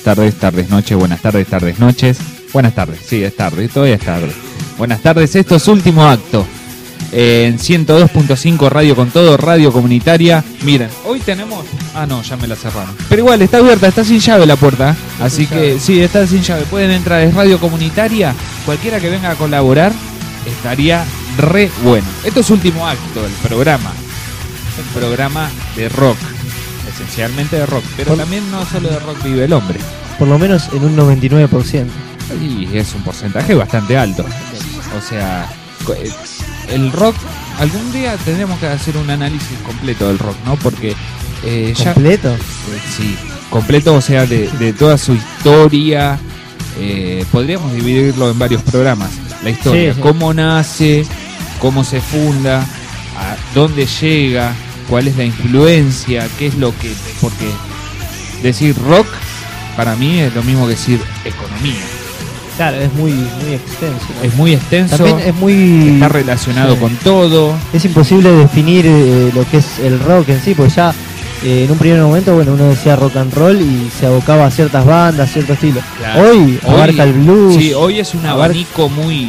tardes, noches, buenas tardes, noches. Buenas tardes, sí, es tarde, todavía es tarde. Buenas tardes, esto es Último Acto. En 102.5 Radio con Todo, radio comunitaria. Miren, hoy tenemos... Ah, no, ya me la cerraron. Pero igual, está abierta, está sin llave la puerta. Así que, sí, está sin llave. Pueden entrar, es radio comunitaria. Cualquiera que venga a colaborar estaría re bueno. Esto es Último Acto, el programa. El programa de rock. Esencialmente de rock. Pero también no solo de rock vive el hombre. Por lo menos en un 99%. Y es un porcentaje bastante alto. O sea, el rock, algún día tendremos que hacer un análisis completo del rock, ¿no? Porque ¿completo? Sí, completo, o sea, de toda su historia. Podríamos dividirlo en varios programas. La historia, sí. Cómo nace, cómo se funda, a dónde llega, cuál es la influencia, qué es lo que... Porque decir rock, para mí es lo mismo que decir economía. Claro, es muy extenso, ¿no? Es muy extenso. También es muy... Está relacionado con todo. Es imposible definir lo que es el rock en sí, porque ya en un primer momento, bueno, uno decía rock and roll y se abocaba a ciertas bandas, cierto estilo. Claro. Hoy abarca el blues. Sí, hoy es un abanico muy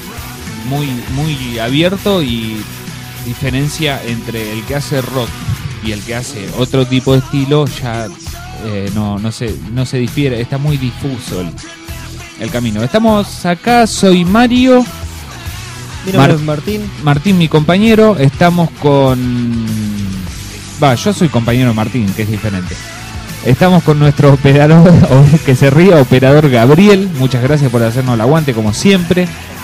abierto y diferencia entre el que hace rock y el que hace otro tipo de estilo ya no se difiere, está muy difuso el camino. Estamos acá, soy Mario. Mi nombre es Martín. Martín, mi compañero. Estamos con... yo soy compañero de Martín, que es diferente. Estamos con nuestro operador, que se ría, operador Gabriel. Muchas gracias por hacernos el aguante, como siempre.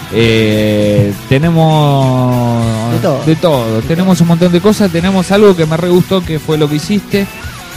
Tenemos de todo. Tenemos un montón de cosas. Tenemos algo que me re gustó, que fue lo que hiciste,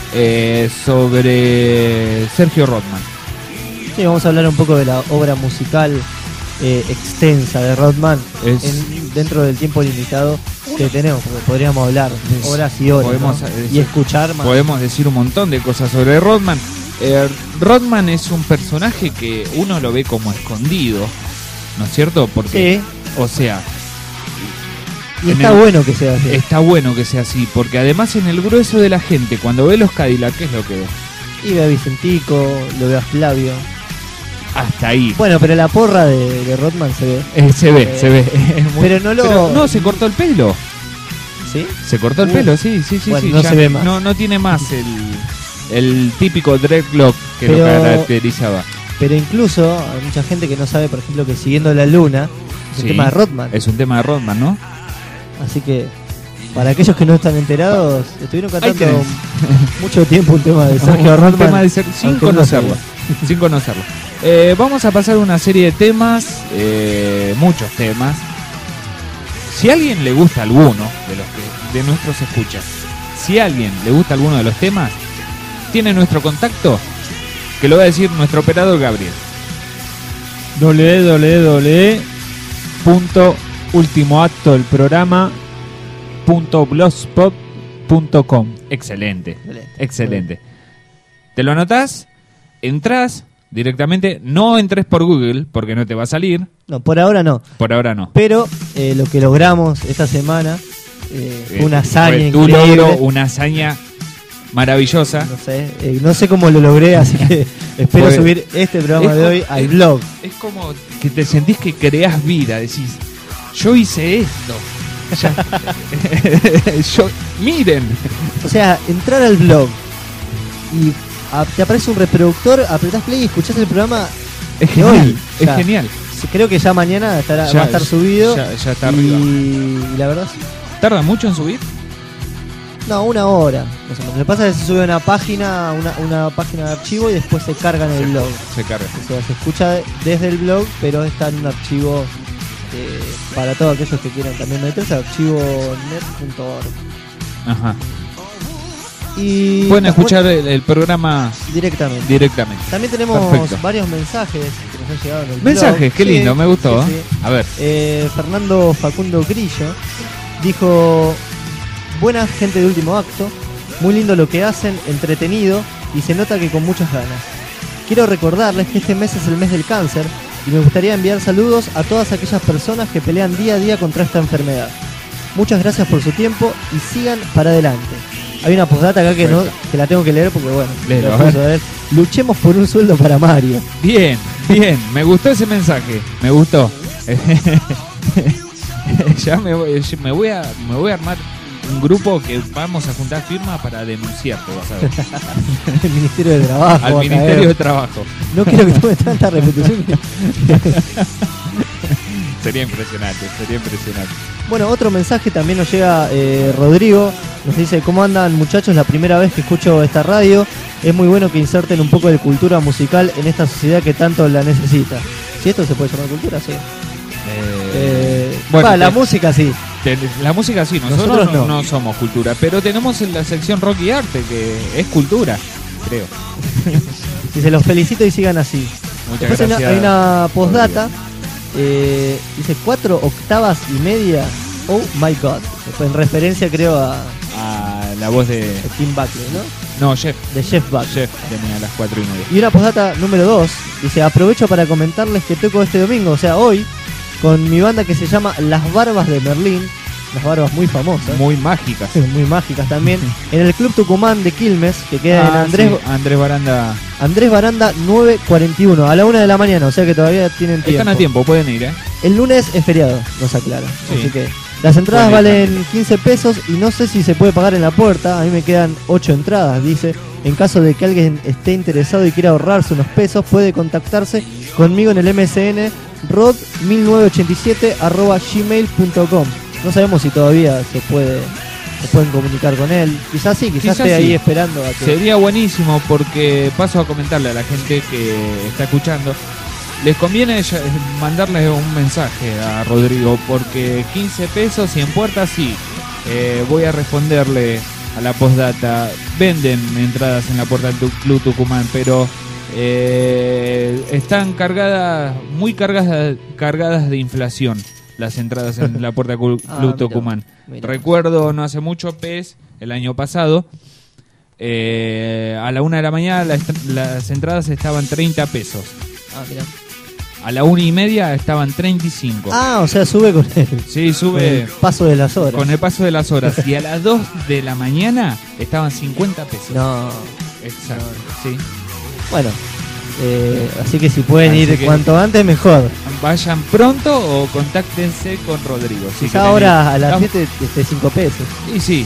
sobre Sergio Rodman. Sí, vamos a hablar un poco de la obra musical extensa de Rodman dentro del tiempo limitado que tenemos, porque podríamos hablar horas y horas, ¿no? Y escuchar más. Podemos decir un montón de cosas sobre Rodman. Rodman es un personaje que uno lo ve como escondido, ¿no es cierto? Porque, sí. O sea... Y está bueno que sea así. Está bueno que sea así, porque además en el grueso de la gente, cuando ve los Cadillac, ¿qué es lo que ve? Y ve a Vicentico, lo ve a Flavio. Hasta ahí. Bueno, pero la porra de Rodman se ve. Se ve. Pero no, se cortó el pelo. ¿Sí? Se cortó el pelo, sí. Bueno, sí. No se ve más. No tiene más el típico dreadlock que lo caracterizaba. Pero incluso hay mucha gente que no sabe, por ejemplo, que Siguiendo la Luna es un tema de Rodman. Es un tema de Rodman, ¿no? Así que, para aquellos que no están enterados, estuvieron cantando mucho tiempo un tema de Sergio Rodman. Un tema sin conocerlo. Sin conocerlo. Vamos a pasar una serie de temas, muchos temas. Si a alguien le gusta alguno de nuestros escuchas, si a alguien le gusta alguno de los temas, tiene nuestro contacto, que lo va a decir nuestro operador Gabriel. www.ultimoactodelprograma.blogspot.com. Excelente. ¿Te lo anotás? Entrás directamente, no entres por Google porque no te va a salir. No, por ahora no. Pero lo que logramos esta semana fue una hazaña increíble. Logro, una hazaña maravillosa. No sé cómo lo logré, así que espero subir este programa de hoy al blog. Es como que te sentís que creás vida, decís, yo hice esto. Miren. O sea, entrar al blog y te aparece un reproductor, apretás play y escuchás el programa. Es genial, hoy. es genial. Creo que ya mañana va a estar subido. Ya está arriba. Y la verdad... ¿Tarda mucho en subir? No, 1 hora. Lo que pasa es que se sube una página de archivo y después se carga en el blog. Se carga. O sea, se escucha desde el blog, pero está en un archivo para todos aquellos que quieran también meterse, archivonet.org. Ajá. Y pueden escuchar el programa directamente. También tenemos varios mensajes que nos han llegado en el mensajes, blog. Qué lindo, me gustó. Sí. A ver. Fernando Facundo Grillo dijo: buena gente de Último Acto, muy lindo lo que hacen, entretenido y se nota que con muchas ganas. Quiero recordarles que este mes es el mes del cáncer y me gustaría enviar saludos a todas aquellas personas que pelean día a día contra esta enfermedad. Muchas gracias por su tiempo y sigan para adelante. Hay una postdata acá que la tengo que leer porque bueno, léelo, luchemos por un sueldo para Mario. Bien, bien, me gustó ese mensaje, me gustó. Ya me voy a armar un grupo que vamos a juntar firmas para denunciarte, vas a ver. El Ministerio de Trabajo. Al Ministerio de Trabajo. No quiero que tome tanta repetición. Sería impresionante, sería impresionante. Bueno, otro mensaje también nos llega Rodrigo. Nos dice: ¿cómo andan, muchachos? La primera vez que escucho esta radio. Es muy bueno que inserten un poco de cultura musical en esta sociedad que tanto la necesita. Si esto se puede llamar cultura, sí. Bueno, la música sí. La música sí, nosotros no somos cultura, pero tenemos en la sección rock y arte, que es cultura, creo. Y se los felicito y sigan así. Muchas Después gracias. hay una postdata. Dice 4 octavas y media. Oh my god. En referencia, creo, a la voz de Tim Buckley, ¿no? No, Jeff. De Jeff Buckley. Jeff tenía las 4 y media. Y una postdata número 2. Dice: aprovecho para comentarles que toco este domingo, o sea, hoy, con mi banda que se llama Las Barbas de Merlín. Las barbas muy famosas. Muy mágicas. Muy mágicas también. En el Club Tucumán de Quilmes, que queda en Andrés Baranda. Andrés Baranda 941, a la 1 de la mañana, o sea que todavía tienen tiempo. Están a tiempo, pueden ir, El lunes es feriado, nos aclara. Sí. Así que las entradas valen 15 pesos y no sé si se puede pagar en la puerta. A mí me quedan 8 entradas, dice. En caso de que alguien esté interesado y quiera ahorrarse unos pesos, puede contactarse conmigo en el MSN rod1987@gmail.com. No sabemos si todavía se pueden comunicar con él. Quizás sí, quizás esté ahí esperando a que... Sería buenísimo, porque paso a comentarle a la gente que está escuchando. Les conviene mandarle un mensaje a Rodrigo, porque 15 pesos y en puerta sí. Voy a responderle a la postdata. Venden entradas en la puerta del Club Tucumán, pero están muy cargadas de inflación las entradas en la puerta del Club Tucumán. Mira. Recuerdo no hace mucho, el año pasado, a la 1 de la mañana las entradas estaban 30 pesos. Mira. A la 1:30 estaban 35. O sea, sube con él. Sí, sube. Con el paso de las horas. Con el paso de las horas. Y a las 2 de la mañana estaban 50 pesos. No. Exacto, sí. Bueno, así que si pueden ir cuanto antes, mejor. Vayan pronto o contáctense con Rodrigo. Si ahora a las 7 esté 5 pesos. Y sí.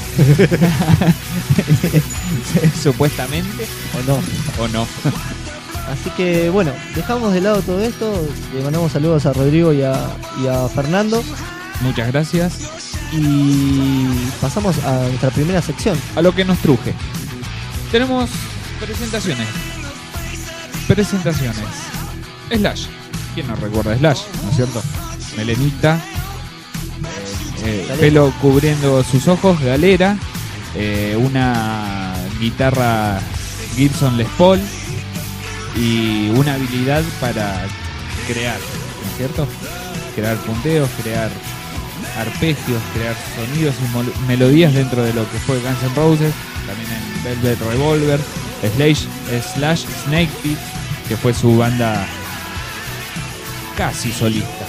Supuestamente. O no. Así que bueno, dejamos de lado todo esto. Le mandamos saludos a Rodrigo y a Fernando. Muchas gracias. Y pasamos a nuestra primera sección. A lo que nos truje. Tenemos presentaciones. Slash. ¿Quién no recuerda Slash? ¿No es cierto? Melenita. Pelo cubriendo sus ojos. Galera. Una guitarra Gibson Les Paul. Y una habilidad para crear, ¿no es cierto? Crear punteos, crear arpegios, crear sonidos y melodías dentro de lo que fue Guns N' Roses, también en Velvet Revolver, Slash Snakepit, que fue su banda casi solista.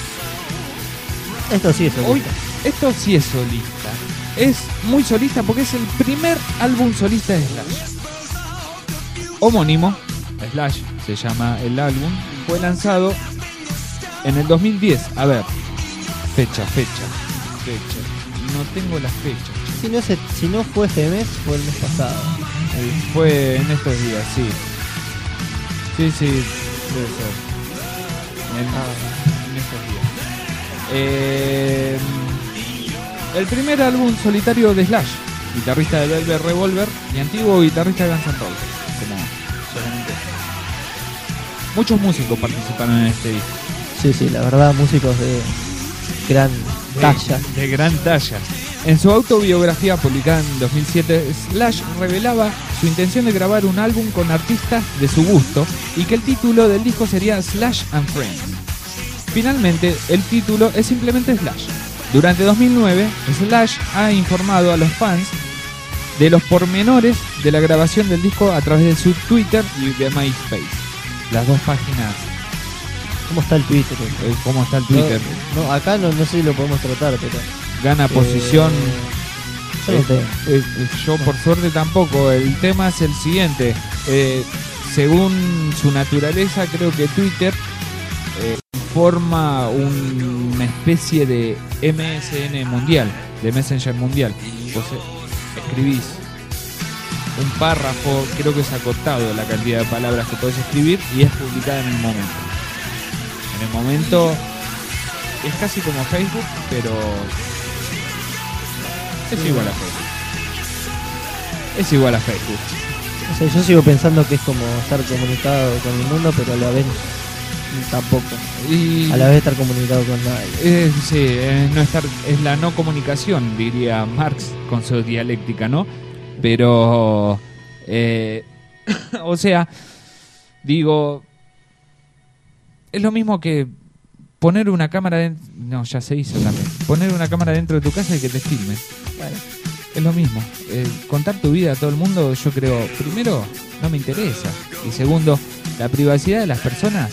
Esto sí es solista. Esto sí es solista. Es muy solista porque es el primer álbum solista de Slash. Homónimo. Slash se llama el álbum. Fue lanzado en el 2010. A ver, fecha. No tengo las fechas. Si no fue este mes, fue el mes pasado. Fue en estos días, sí. Sí, debe ser. En estos días. El primer álbum solitario de Slash, guitarrista de Velvet Revolver y antiguo guitarrista de Guns N' Roses. Muchos músicos participaron en este disco. Sí, la verdad, músicos de gran talla. De gran talla. En su autobiografía publicada en 2007, Slash revelaba su intención de grabar un álbum con artistas de su gusto y que el título del disco sería Slash and Friends. Finalmente, el título es simplemente Slash. Durante 2009, Slash ha informado a los fans de los pormenores de la grabación del disco a través de su Twitter y de MySpace. Las dos páginas. ¿Cómo está el Twitter? ¿Cómo está el Twitter? No, acá no sé si lo podemos tratar, pero... Gana posición. Yo no tengo. Yo por suerte tampoco. El tema es el siguiente. según su naturaleza, creo que Twitter forma una especie de MSN mundial, de Messenger mundial. Vos escribís un párrafo, creo que es acotado la cantidad de palabras que podés escribir y es publicada en el momento. En el momento es casi como Facebook, pero es igual a Facebook. Es igual a Facebook. O sea, yo sigo pensando que es como estar comunicado con el mundo, pero a la vez tampoco. Y a la vez estar comunicado con nadie. Sí, no estar, es la no comunicación, diría Marx con su dialéctica, ¿no? Pero, o sea, digo, es lo mismo que poner una cámara dentro. No, ya se hizo también. Poner una cámara dentro de tu casa y que te filme. Bueno. Es lo mismo. Contar tu vida a todo el mundo, yo creo, primero, no me interesa. Y segundo, la privacidad de las personas.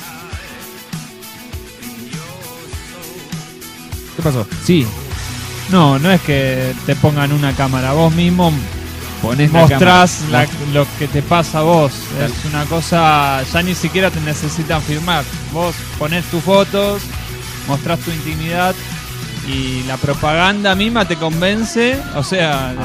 ¿Qué pasó? Sí. No es que te pongan una cámara. Vos mismo ponés mostrás lo que te pasa a vos. Es una cosa, ya ni siquiera te necesitan filmar. Vos ponés tus fotos, mostrás tu intimidad y la propaganda misma te convence, o sea,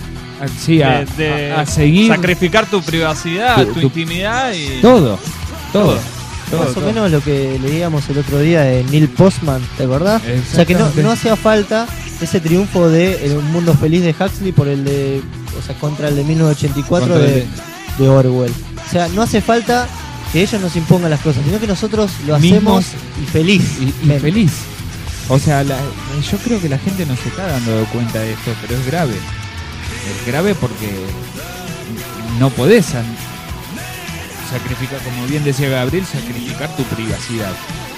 a seguir, sacrificar tu privacidad, tu intimidad y todo. Más o menos lo que leíamos el otro día de Neil Postman, ¿te acordás? O sea que no hacía falta ese triunfo de Un Mundo Feliz de Huxley por el de, o sea, contra el de 1984 de Orwell. O sea, no hace falta que ellos nos impongan las cosas, sino que nosotros lo hacemos y feliz. Y feliz. O sea, yo creo que la gente no se está dando cuenta de esto, pero es grave. Es grave porque no podés sacrificar, como bien decía Gabriel, sacrificar tu privacidad.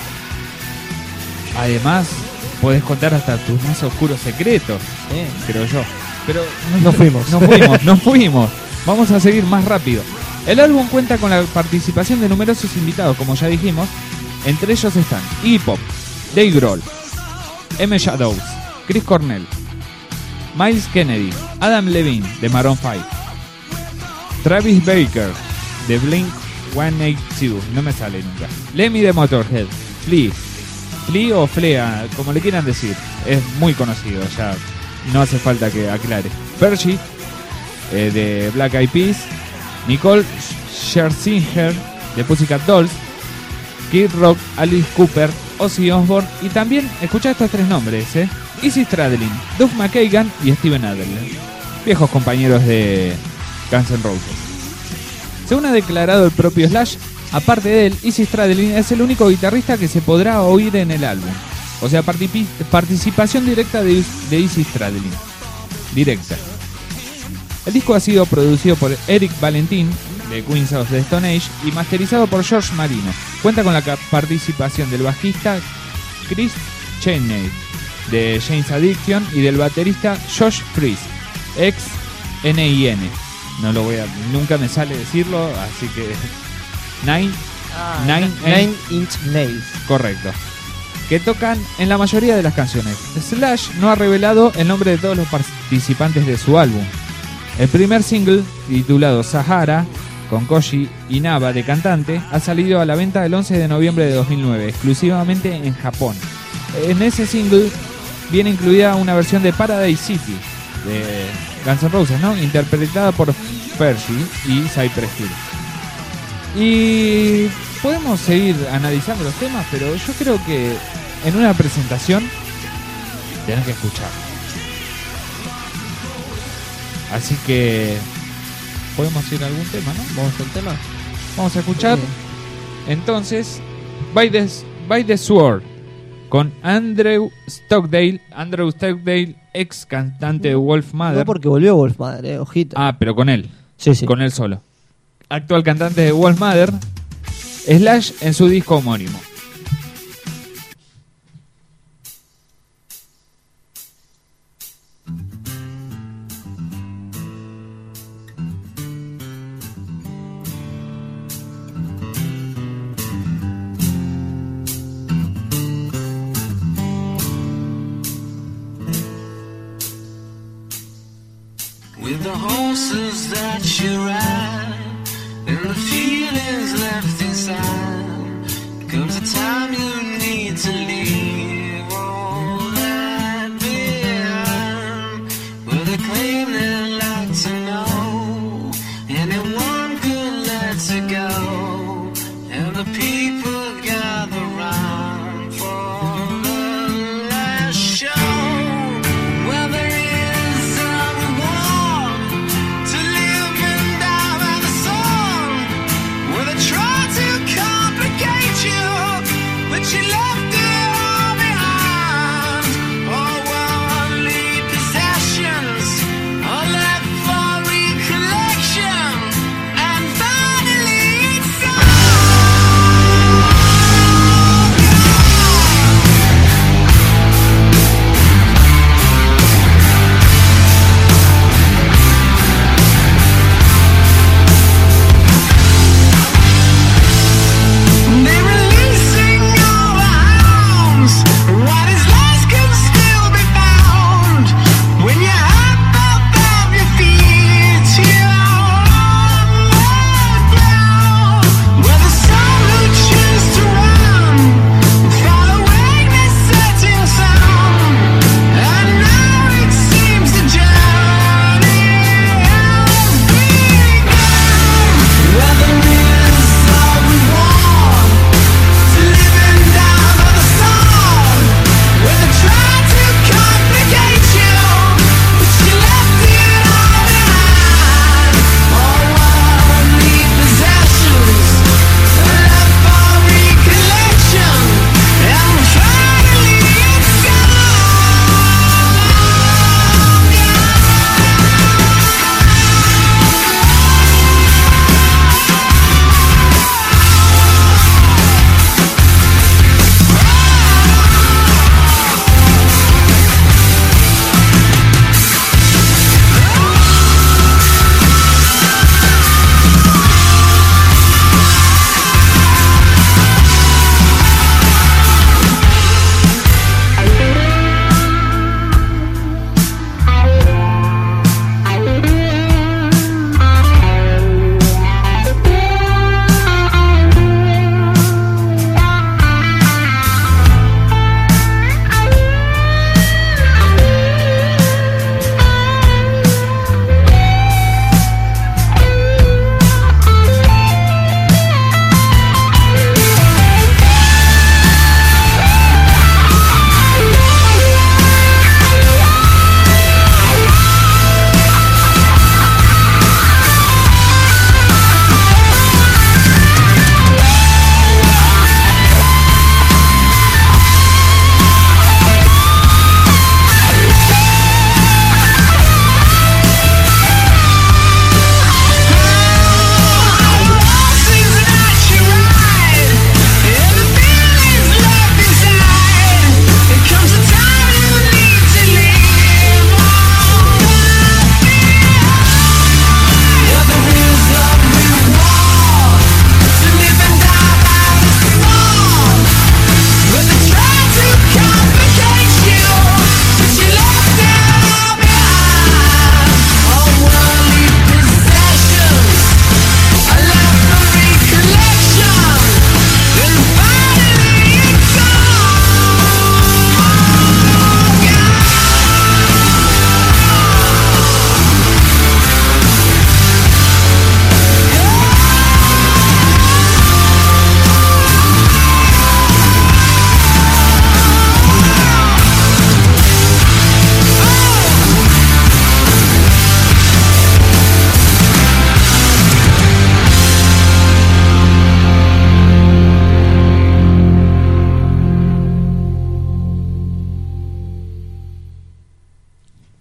Además, podés contar hasta tus más oscuros secretos, creo yo. Pero no fuimos. Vamos a seguir más rápido. El álbum cuenta con la participación de numerosos invitados, como ya dijimos. Entre ellos están Iggy Pop, Dave Grohl, M. Shadows, Chris Cornell, Miles Kennedy, Adam Levine de Maroon 5, Travis Barker de Blink-182, no me sale nunca, Lemmy de Motorhead, Flea o Flea, como le quieran decir, es muy conocido, ya no hace falta que aclare, Percy de Black Eyed Peas, Nicole Scherzinger de Pussycat Dolls, Kid Rock, Alice Cooper, Ozzy Osbourne y también, escuchá estos tres nombres, Izzy Stradlin, Duff McKagan y Steven Adler, viejos compañeros de Guns N' Roses. Según ha declarado el propio Slash, aparte de él, Izzy Stradlin es el único guitarrista que se podrá oír en el álbum. O sea, participación directa de Izzy Stradlin. Directa. El disco ha sido producido por Eric Valentin, de Queens of the Stone Age, y masterizado por George Marino. Cuenta con la participación del bajista Chris Cheney, de Jane's Addiction, y del baterista Josh Freese, ex N.I.N. Nunca me sale decirlo, así que Nine Inch Nails. Correcto. Que tocan en la mayoría de las canciones. Slash no ha revelado el nombre de todos los participantes de su álbum. El primer single, titulado Sahara, con Koji Inaba de cantante, ha salido a la venta el 11 de noviembre de 2009, exclusivamente en Japón. En ese single viene incluida una versión de Paradise City de Guns N' Roses, ¿no? Interpretada por Percy y Cypress Hill. Y podemos seguir analizando los temas, pero yo creo que en una presentación tenés que escuchar. Así que podemos ir a algún tema, ¿no? Vamos al tema. Vamos a escuchar entonces By the Sword con Andrew Stockdale, ex cantante de Wolfmother. No, porque volvió Wolfmother, ojito. Ah, pero con él. Sí. Con él solo. Actual cantante de Wolfmother, Slash en su disco homónimo. With the horses that you ride and the feeling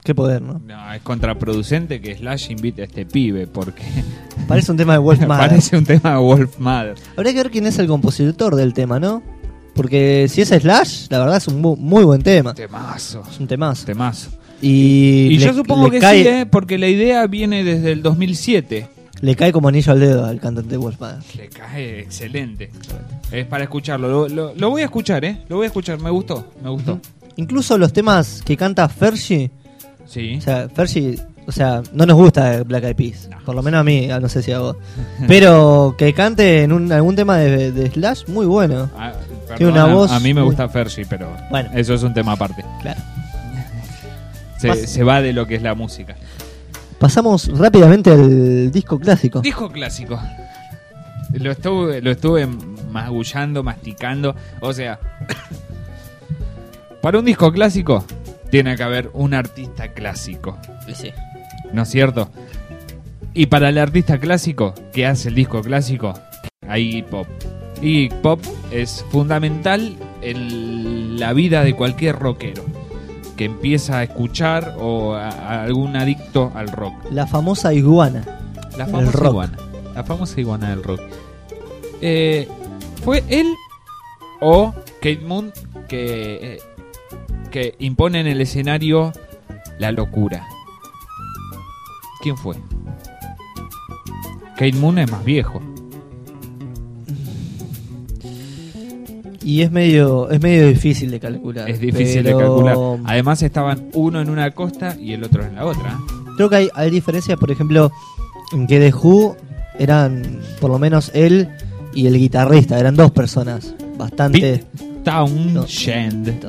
Qué poder, ¿no? No, es contraproducente que Slash invite a este pibe porque Parece un tema de Wolf Mother. parece un tema de Wolf Mother. Habría que ver quién es el compositor del tema, ¿no? Porque si es Slash, la verdad es un muy buen tema. Temazo. Es un temazo. Temazo. Y yo supongo le que cae, sí, porque la idea viene desde el 2007. Le cae como anillo al dedo al cantante de Wolf Mother. Le cae excelente. Es para escucharlo. Lo voy a escuchar, ¿eh? Lo voy a escuchar. Me gustó. Incluso los temas que canta Fergie, Sí. o sea, Fergie, o sea, no nos gusta Black Eyed Peas, por lo menos a mí, no sé si a vos. Pero que cante en algún tema de Slash, muy bueno. Tiene una voz a mí me muy- gusta Fergie, pero Bueno. eso es un tema aparte. Claro. Se va de lo que es la música. Pasamos rápidamente al disco clásico. Disco clásico. Lo estuve magullando, masticando. O sea, para un disco clásico tiene que haber un artista clásico. Sí. ¿No es cierto? Y para el artista clásico que hace el disco clásico, hay Iggy Pop. Iggy Pop es fundamental en la vida de cualquier rockero que empieza a escuchar o a algún adicto al rock. La famosa iguana. La El famosa rock. iguana. La famosa iguana del rock. ¿Fue él o Kate Moon que impone en el escenario la locura? ¿Quién fue? Kate Moon es más viejo. Y es medio difícil de calcular. Es difícil de calcular. Además estaban uno en una costa y el otro en la otra. Creo que hay diferencias, por ejemplo, en que The Who eran, por lo menos él y el guitarrista, eran dos personas bastante... Townshend.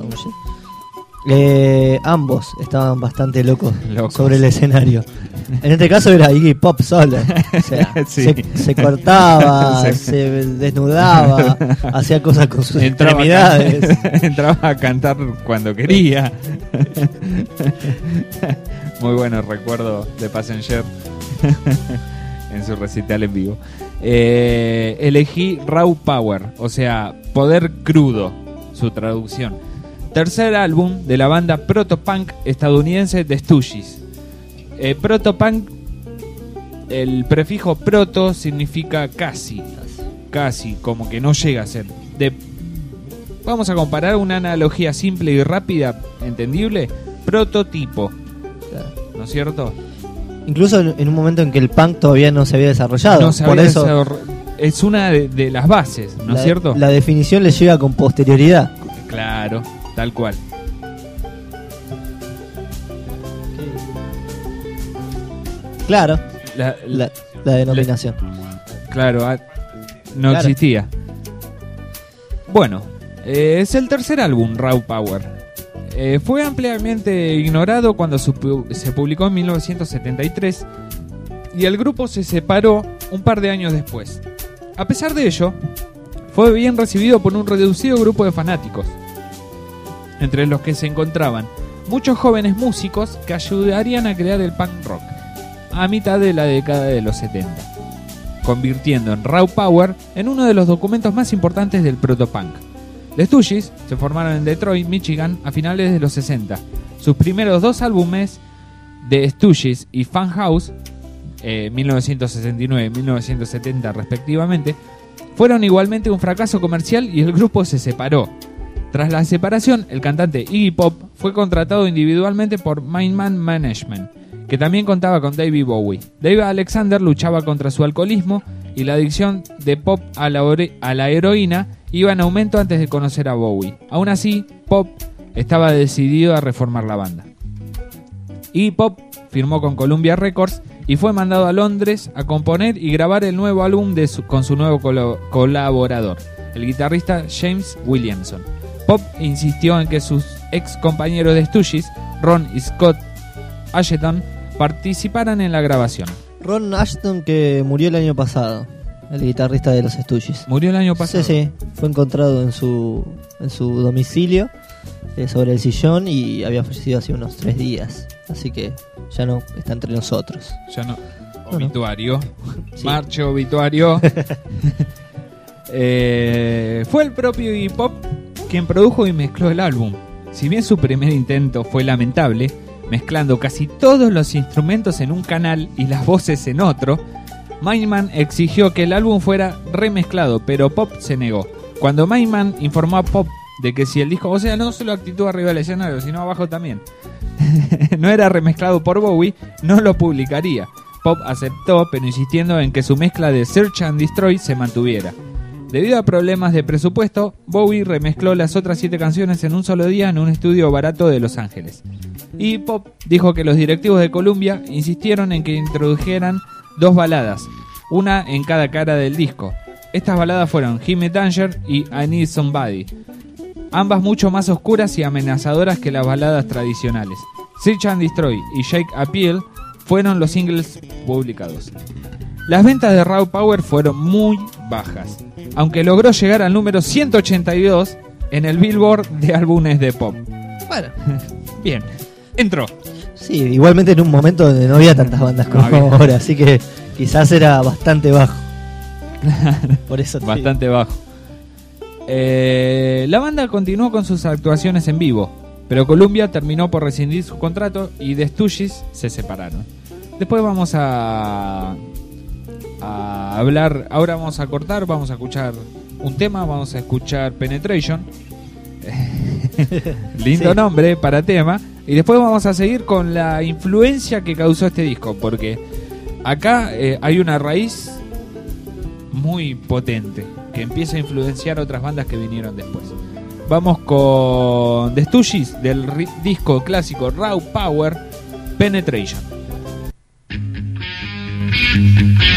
Ambos estaban bastante locos Locos. sobre el escenario. En este caso era Iggy Pop solo. O sea, Sí. se cortaba, Sí. se desnudaba, hacía cosas con sus extremidades. Entraba a cantar cuando quería. Muy bueno recuerdo de Passenger en su recital en vivo. Elegí Raw Power, o sea, poder crudo, su traducción. Tercer álbum de la banda protopunk estadounidense The Stooges. Protopunk, el prefijo proto significa casi, como que no llega a ser. Vamos a comparar una analogía simple y rápida, entendible. Prototipo, Claro. ¿no es cierto? Incluso en un momento en que el punk todavía no se había desarrollado. No se Por había eso es una de las bases, ¿no es cierto? La definición le llega con posterioridad. Claro, tal cual. Claro, La- la denominación. Claro, no Claro. existía. Bueno, es el tercer álbum, Raw Power. Fue ampliamente ignorado cuando se publicó en 1973 y el grupo se separó un par de años después. A pesar de ello, fue bien recibido por un reducido grupo de fanáticos, entre los que se encontraban muchos jóvenes músicos que ayudarían a crear el punk rock a mitad de la década de los 70, convirtiendo en Raw Power en uno de los documentos más importantes del protopunk. The Stooges se formaron en Detroit, Michigan, a finales de los 60. Sus primeros dos álbumes, The Stooges y Funhouse, 1969 y 1970 respectivamente, fueron igualmente un fracaso comercial y el grupo se separó. Tras la separación, el cantante Iggy Pop fue contratado individualmente por Mindman Management, que también contaba con David Bowie. David Alexander luchaba contra su alcoholismo y la adicción de Pop a la heroína iba en aumento antes de conocer a Bowie. Aún así, Pop estaba decidido a reformar la banda. Iggy Pop firmó con Columbia Records y fue mandado a Londres a componer y grabar el nuevo álbum con su nuevo colaborador, el guitarrista James Williamson. Pop insistió en que sus ex compañeros de Stooges, Ron y Scott Asheton, participaran en la grabación. Ron Ashton, que murió el año pasado, el guitarrista de los Stooges. Murió el año pasado. Sí, fue encontrado en su domicilio, sobre el sillón, y había fallecido hace unos 3 días. Así que ya no está entre nosotros. Ya no. Obituario. Sí. Marcho, obituario. Fue el propio Iggy Pop quien produjo y mezcló el álbum. Si bien su primer intento fue lamentable, mezclando casi todos los instrumentos en un canal y las voces en otro, Maiman exigió que el álbum fuera remezclado, pero Pop se negó. Cuando Maiman informó a Pop de que si el disco, o sea, no solo actitud arriba del escenario, sino abajo también, no era remezclado por Bowie, no lo publicaría. Pop aceptó, pero insistiendo en que su mezcla de Search and Destroy se mantuviera. Debido a problemas de presupuesto, Bowie remezcló las otras 7 canciones en un solo día en un estudio barato de Los Ángeles. Y Pop dijo que los directivos de Columbia insistieron en que introdujeran 2 baladas, una en cada cara del disco. Estas baladas fueron Gimme Danger y I Need Somebody, ambas mucho más oscuras y amenazadoras que las baladas tradicionales. Search and Destroy y Shake Appeal fueron los singles publicados. Las ventas de Raw Power fueron muy bajas, aunque logró llegar al número 182 en el Billboard de álbumes de pop. Bueno, bien, entró. sí, igualmente en un momento donde no había tantas bandas como ahora, así que quizás era bastante bajo. Por eso bastante bajo. La banda continuó con sus actuaciones en vivo, pero Columbia terminó por rescindir su contrato y The Stooges se separaron. Después vamos a hablar, ahora vamos a cortar, vamos a escuchar un tema, vamos a escuchar Penetration. Lindo nombre para tema. Y después vamos a seguir con la influencia que causó este disco, porque acá hay una raíz muy potente que empieza a influenciar otras bandas que vinieron después. Vamos con The Stooges del disco clásico Raw Power, Penetration.